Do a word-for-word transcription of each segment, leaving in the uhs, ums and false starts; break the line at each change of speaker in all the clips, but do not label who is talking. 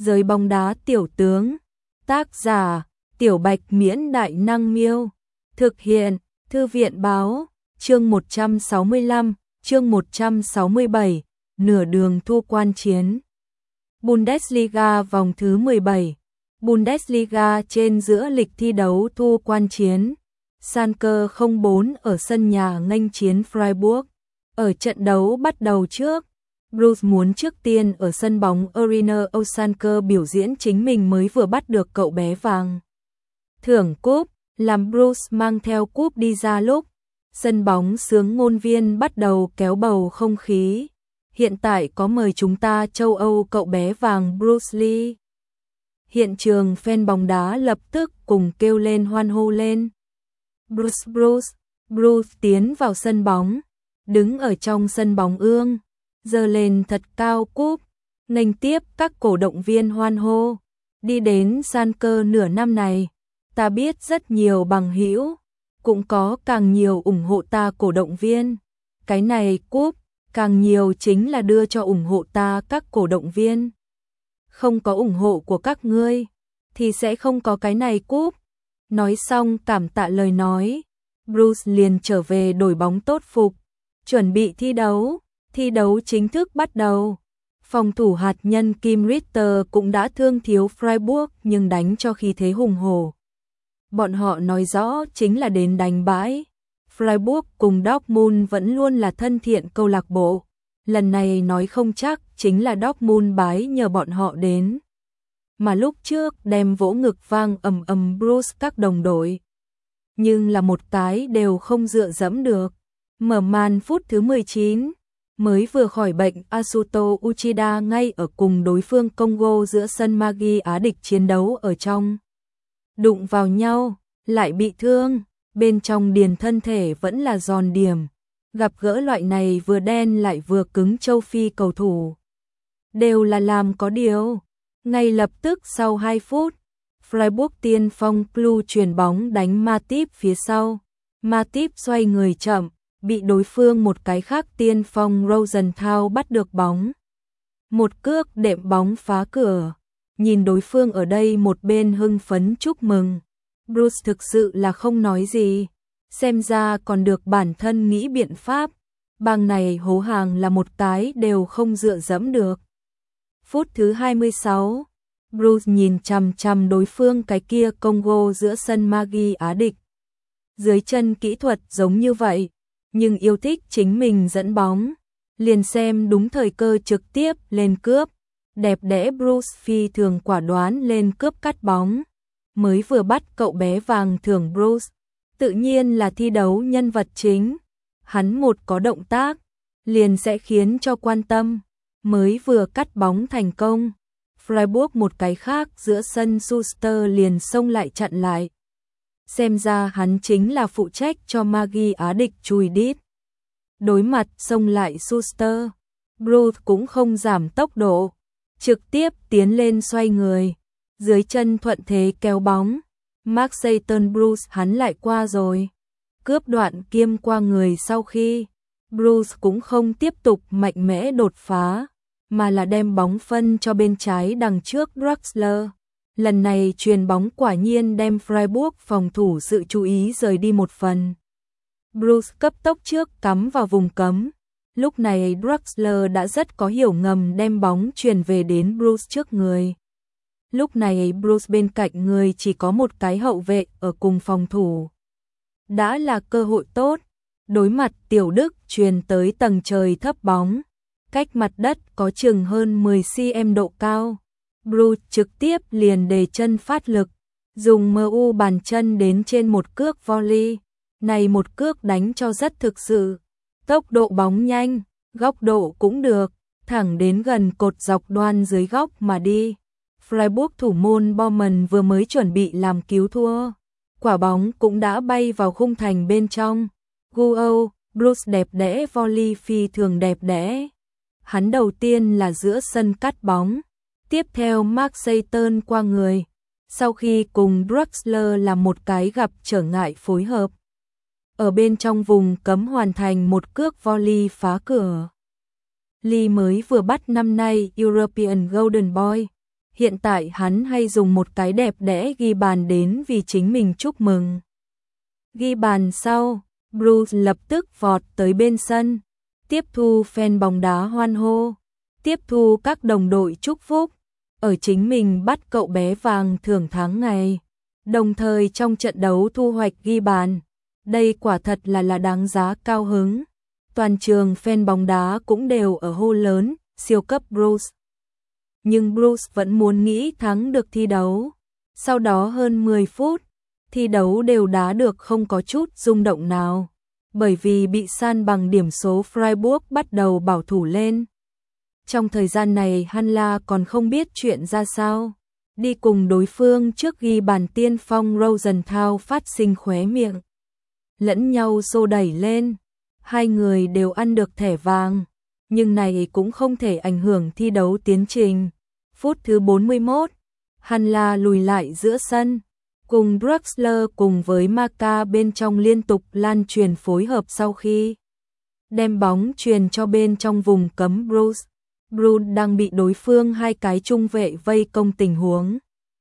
Giới bóng đá tiểu tướng. Tác giả: Tiểu Bạch Miễn Đại Năng Miêu. Thực hiện: Thư viện Báo. Chương một trăm sáu mươi lăm, chương một trăm sáu mươi bảy, nửa đường thu quan chiến. Bundesliga vòng thứ mười bảy. Bundesliga trên giữa lịch thi đấu thu quan chiến. Schalke không bốn ở sân nhà nghênh chiến Freiburg. Ở trận đấu bắt đầu trước, Bruce muốn trước tiên ở sân bóng Arena Schalke biểu diễn chính mình mới vừa bắt được cậu bé vàng. Thưởng cúp, làm Bruce mang theo cúp đi ra lúc sân bóng xướng ngôn viên bắt đầu kéo bầu không khí. Hiện tại có mời chúng ta châu Âu cậu bé vàng Bruce Lee. Hiện trường fan bóng đá lập tức cùng kêu lên hoan hô lên. Bruce Bruce, Bruce tiến vào sân bóng, đứng ở trong sân bóng ương, giơ lên thật cao cúp, nghênh tiếp các cổ động viên hoan hô. Đi đến Schalke nửa năm này, ta biết rất nhiều bằng hữu, cũng có càng nhiều ủng hộ ta cổ động viên. Cái này cúp, càng nhiều chính là đưa cho ủng hộ ta các cổ động viên. Không có ủng hộ của các ngươi, thì sẽ không có cái này cúp. Nói xong cảm tạ lời nói, Bruce liền trở về đổi bóng tốt phục, chuẩn bị thi đấu. Thi đấu chính thức bắt đầu. Phòng thủ hạt nhân Kim Ritter cũng đã thương thiếu Freiburg nhưng đánh cho khí thế hùng hổ. Bọn họ nói rõ chính là đến đánh bãi. Freiburg cùng Dortmund vẫn luôn là thân thiện câu lạc bộ. Lần này nói không chắc chính là Dortmund bái nhờ bọn họ đến. Mà lúc trước đem vỗ ngực vang ầm ầm Bruce các đồng đội. Nhưng là một cái đều không dựa dẫm được. Mở màn phút thứ mười chín. Mới vừa khỏi bệnh Asuto Uchida ngay ở cùng đối phương Congo giữa sân Magi Á địch chiến đấu ở trong. Đụng vào nhau, lại bị thương, bên trong điền thân thể vẫn là giòn điểm. Gặp gỡ loại này vừa đen lại vừa cứng châu Phi cầu thủ. Đều là làm có điều. Ngay lập tức sau hai phút, Freiburg tiên phong Blue chuyển bóng đánh Matip phía sau. Matip xoay người chậm, bị đối phương một cái khác tiên phong Rosenthal bắt được bóng. Một cước đệm bóng phá cửa. Nhìn đối phương ở đây một bên hưng phấn chúc mừng. Bruce thực sự là không nói gì. Xem ra còn được bản thân nghĩ biện pháp. Bang này hố hàng là một cái đều không dựa dẫm được. Phút thứ hai mươi sáu, Bruce nhìn chằm chằm đối phương cái kia Congo giữa sân Magi Á địch. Dưới chân kỹ thuật giống như vậy, nhưng yêu thích chính mình dẫn bóng, liền xem đúng thời cơ trực tiếp lên cướp. Đẹp đẽ Bruce phi thường quả đoán lên cướp cắt bóng. Mới vừa bắt cậu bé vàng thưởng Bruce, tự nhiên là thi đấu nhân vật chính. Hắn một có động tác, liền sẽ khiến cho quan tâm. Mới vừa cắt bóng thành công, Freiburg một cái khác giữa sân Schuster liền xông lại chặn lại. Xem ra hắn chính là phụ trách cho Magi Á địch chùi đít. Đối mặt xông lại Schuster, Bruce cũng không giảm tốc độ, trực tiếp tiến lên xoay người, dưới chân thuận thế kéo bóng. Marseille Bruce hắn lại qua rồi. Cướp đoạn kiêm qua người sau khi, Bruce cũng không tiếp tục mạnh mẽ đột phá, mà là đem bóng phân cho bên trái đằng trước Draxler. Lần này chuyền bóng quả nhiên đem Freiburg phòng thủ sự chú ý rời đi một phần. Bruce cấp tốc trước cắm vào vùng cấm. Lúc này Draxler đã rất có hiểu ngầm đem bóng chuyền về đến Bruce trước người. Lúc này Bruce bên cạnh người chỉ có một cái hậu vệ ở cùng phòng thủ. Đã là cơ hội tốt. Đối mặt Tiểu Đức chuyền tới tầng trời thấp bóng. Cách mặt đất có chừng hơn mười xăng-ti-mét độ cao. Bruce trực tiếp liền đề chân phát lực, dùng em u bàn chân đến trên một cước volley. Này một cước đánh cho rất thực sự. Tốc độ bóng nhanh, góc độ cũng được, thẳng đến gần cột dọc đoan dưới góc mà đi. Freiburg thủ môn Baumann vừa mới chuẩn bị làm cứu thua. Quả bóng cũng đã bay vào khung thành bên trong. Guo, Bruce đẹp đẽ volley phi thường đẹp đẽ. Hắn đầu tiên là giữa sân cắt bóng. Tiếp theo Marseille qua người. Sau khi cùng Draxler làm một cái gặp trở ngại phối hợp. Ở bên trong vùng cấm hoàn thành một cước volley phá cửa. Lee mới vừa bắt năm nay European Golden Boy. Hiện tại hắn hay dùng một cái đẹp đẽ ghi bàn đến vì chính mình chúc mừng. Ghi bàn sau, Bruce lập tức vọt tới bên sân, tiếp thu fan bóng đá hoan hô, tiếp thu các đồng đội chúc phúc, ở chính mình bắt cậu bé vàng thưởng tháng ngày, đồng thời trong trận đấu thu hoạch ghi bàn. Đây quả thật là là đáng giá cao hứng. Toàn trường fan bóng đá cũng đều ở hô lớn, siêu cấp Bruce. Nhưng Bruce vẫn muốn nghĩ thắng được thi đấu. Sau đó hơn mười phút, thi đấu đều đá được không có chút rung động nào, bởi vì bị san bằng điểm số. Freiburg bắt đầu bảo thủ lên. Trong thời gian này Hanla còn không biết chuyện ra sao, đi cùng đối phương trước ghi bàn tiên phong. Rosenthal phát sinh khóe miệng, lẫn nhau xô đẩy lên, hai người đều ăn được thẻ vàng, nhưng này cũng không thể ảnh hưởng thi đấu tiến trình. Phút thứ bốn mươi mốt, Hanla lùi lại giữa sân, cùng Draxler cùng với Maka bên trong liên tục lan truyền phối hợp sau khi đem bóng truyền cho bên trong vùng cấm Bruce. Bruce đang bị đối phương hai cái trung vệ vây công tình huống.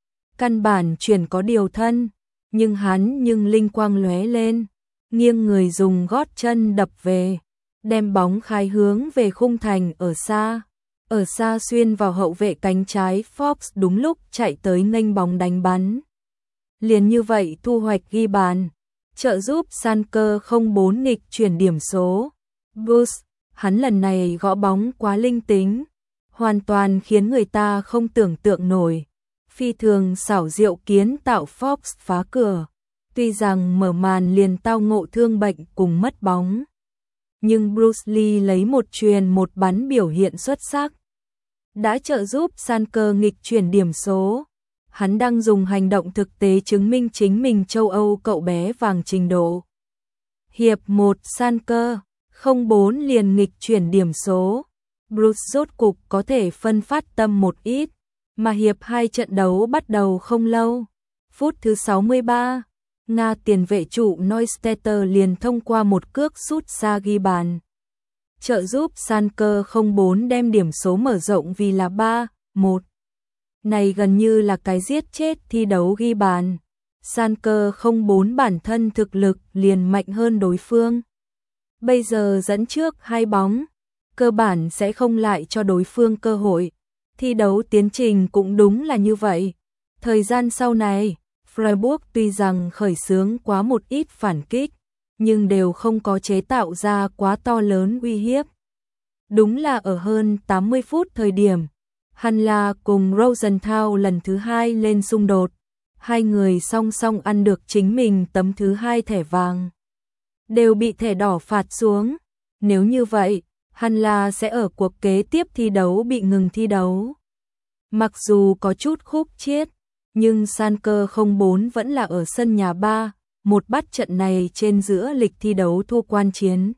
Căn bản chuyển có điều thân, nhưng hắn nhưng linh quang lóe lên, nghiêng người dùng gót chân đập về, đem bóng khai hướng về khung thành ở xa. Ở xa xuyên vào hậu vệ cánh trái Fox đúng lúc chạy tới nghênh bóng đánh bắn. Liền như vậy thu hoạch ghi bàn, trợ giúp Schalke không bốn nghịch chuyển điểm số. Bruce, hắn lần này gõ bóng quá linh tính, hoàn toàn khiến người ta không tưởng tượng nổi. Phi thường xảo diệu kiến tạo Fox phá cửa. Tuy rằng mở màn liền tao ngộ thương bệnh cùng mất bóng, nhưng Bruce Lee lấy một truyền một bắn biểu hiện xuất sắc, đã trợ giúp Schalke nghịch chuyển điểm số. Hắn đang dùng hành động thực tế chứng minh chính mình châu Âu cậu bé vàng trình độ. Hiệp một Schalke không bốn liền nghịch chuyển điểm số. Bruce rốt cục có thể phân phát tâm một ít, mà hiệp hai trận đấu bắt đầu không lâu. Phút thứ sáu mươi ba, Nga tiền vệ trụ Neustädter liền thông qua một cước sút xa ghi bàn, trợ giúp Schalke không bốn đem điểm số mở rộng vì là ba một. Này gần như là cái giết chết thi đấu ghi bàn. Schalke không bốn bản thân thực lực liền mạnh hơn đối phương. Bây giờ dẫn trước hai bóng, cơ bản sẽ không lại cho đối phương cơ hội. Thi đấu tiến trình cũng đúng là như vậy. Thời gian sau này, Freiburg tuy rằng khởi xướng quá một ít phản kích, nhưng đều không có chế tạo ra quá to lớn uy hiếp. Đúng là ở hơn tám mươi phút thời điểm, Hanla cùng Rosenthal lần thứ hai lên xung đột, hai người song song ăn được chính mình tấm thứ hai thẻ vàng, đều bị thẻ đỏ phạt xuống. Nếu như vậy, Hanla sẽ ở cuộc kế tiếp thi đấu bị ngừng thi đấu. Mặc dù có chút khúc chiết, nhưng Schalke không bốn vẫn là ở sân nhà ba một bắt trận này trên giữa lịch thi đấu thua quan chiến.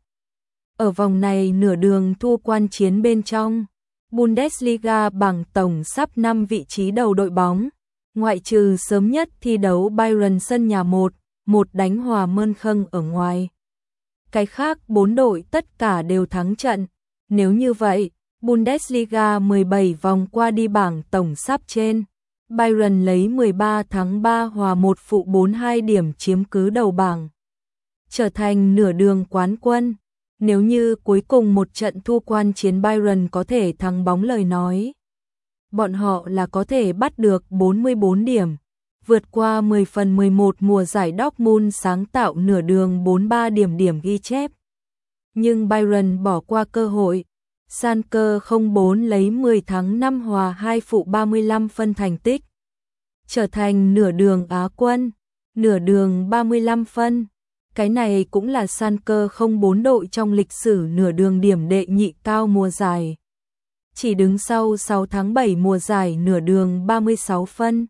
Ở vòng này nửa đường thua quan chiến bên trong, Bundesliga bảng tổng sắp năm vị trí đầu đội bóng, ngoại trừ sớm nhất thi đấu Bayern sân nhà một một đánh hòa Mönchengladbach ở ngoài. Cái khác bốn đội tất cả đều thắng trận. Nếu như vậy, Bundesliga mười bảy vòng qua đi bảng tổng sắp trên, Bayern lấy mười ba thắng ba hòa một phụ bốn mươi hai điểm chiếm cứ đầu bảng, trở thành nửa đường quán quân. Nếu như cuối cùng một trận thua quan chiến Bayern có thể thắng bóng lời nói, bọn họ là có thể bắt được bốn mươi bốn điểm, vượt qua mười phần mười một mùa giải Dortmund sáng tạo nửa đường bốn mươi ba điểm điểm ghi chép. Nhưng Bayern bỏ qua cơ hội. Schalke không bốn lấy mười thắng năm hòa hai phụ ba mươi lăm phân thành tích, trở thành nửa đường Á quân, nửa đường ba mươi lăm phân. Cái này cũng là Schalke không bốn đội trong lịch sử nửa đường điểm đệ nhị cao mùa giải, chỉ đứng sau sáu tháng bảy mùa giải nửa đường ba mươi sáu phân.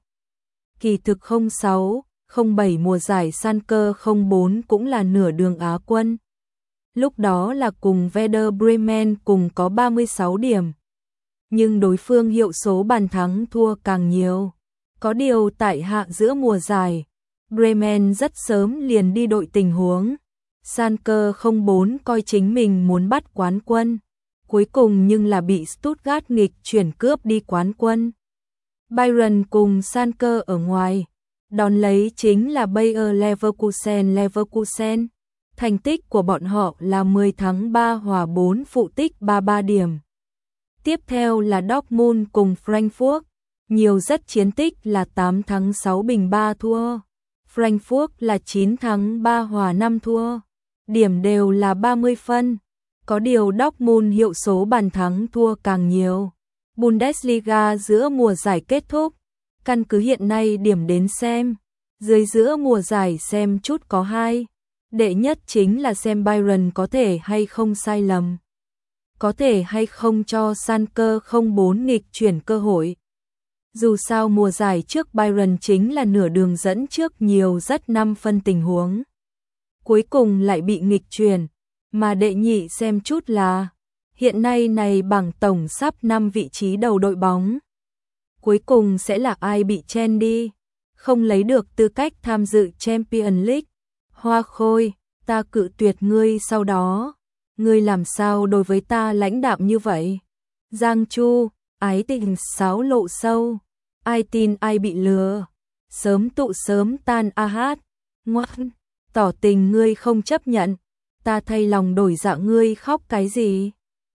Kỳ thực không sáu, không bảy mùa giải Schalke không bốn cũng là nửa đường Á quân. Lúc đó là cùng Werder Bremen cùng có ba mươi sáu điểm. Nhưng đối phương hiệu số bàn thắng thua càng nhiều. Có điều tại hạ giữa mùa giải, Bremen rất sớm liền đi đội tình huống. Schalke không bốn coi chính mình muốn bắt quán quân. Cuối cùng nhưng là bị Stuttgart nghịch chuyển cướp đi quán quân. Bayern cùng Schalke ở ngoài. Đón lấy chính là Bayer Leverkusen Leverkusen. Thành tích của bọn họ là mười thắng ba hòa bốn phụ tích ba mươi ba điểm. Tiếp theo là Dortmund cùng Frankfurt. Nhiều rất chiến tích là tám thắng sáu bình ba thua. Frankfurt là chín thắng ba hòa năm thua. Điểm đều là ba mươi phân. Có điều Dortmund hiệu số bàn thắng thua càng nhiều. Bundesliga giữa mùa giải kết thúc. Căn cứ hiện nay điểm đến xem. Dưới giữa mùa giải xem chút có hai. Đệ nhất chính là xem Bayern có thể hay không sai lầm. Có thể hay không cho Schalke không bốn nghịch chuyển cơ hội. Dù sao mùa giải trước Bayern chính là nửa đường dẫn trước nhiều rất năm phân tình huống. Cuối cùng lại bị nghịch chuyển. Mà đệ nhị xem chút là hiện nay này bảng tổng sắp năm vị trí đầu đội bóng. Cuối cùng sẽ là ai bị chen đi, không lấy được tư cách tham dự Champions League. Hoa Khôi, ta cự tuyệt ngươi sau đó. Ngươi làm sao đối với ta lãnh đạm như vậy? Giang Chu, ái tình sáo lộ sâu. Ai tin ai bị lừa. Sớm tụ sớm tan a hát. Ngoan, tỏ tình ngươi không chấp nhận. Ta thay lòng đổi dạ ngươi khóc cái gì?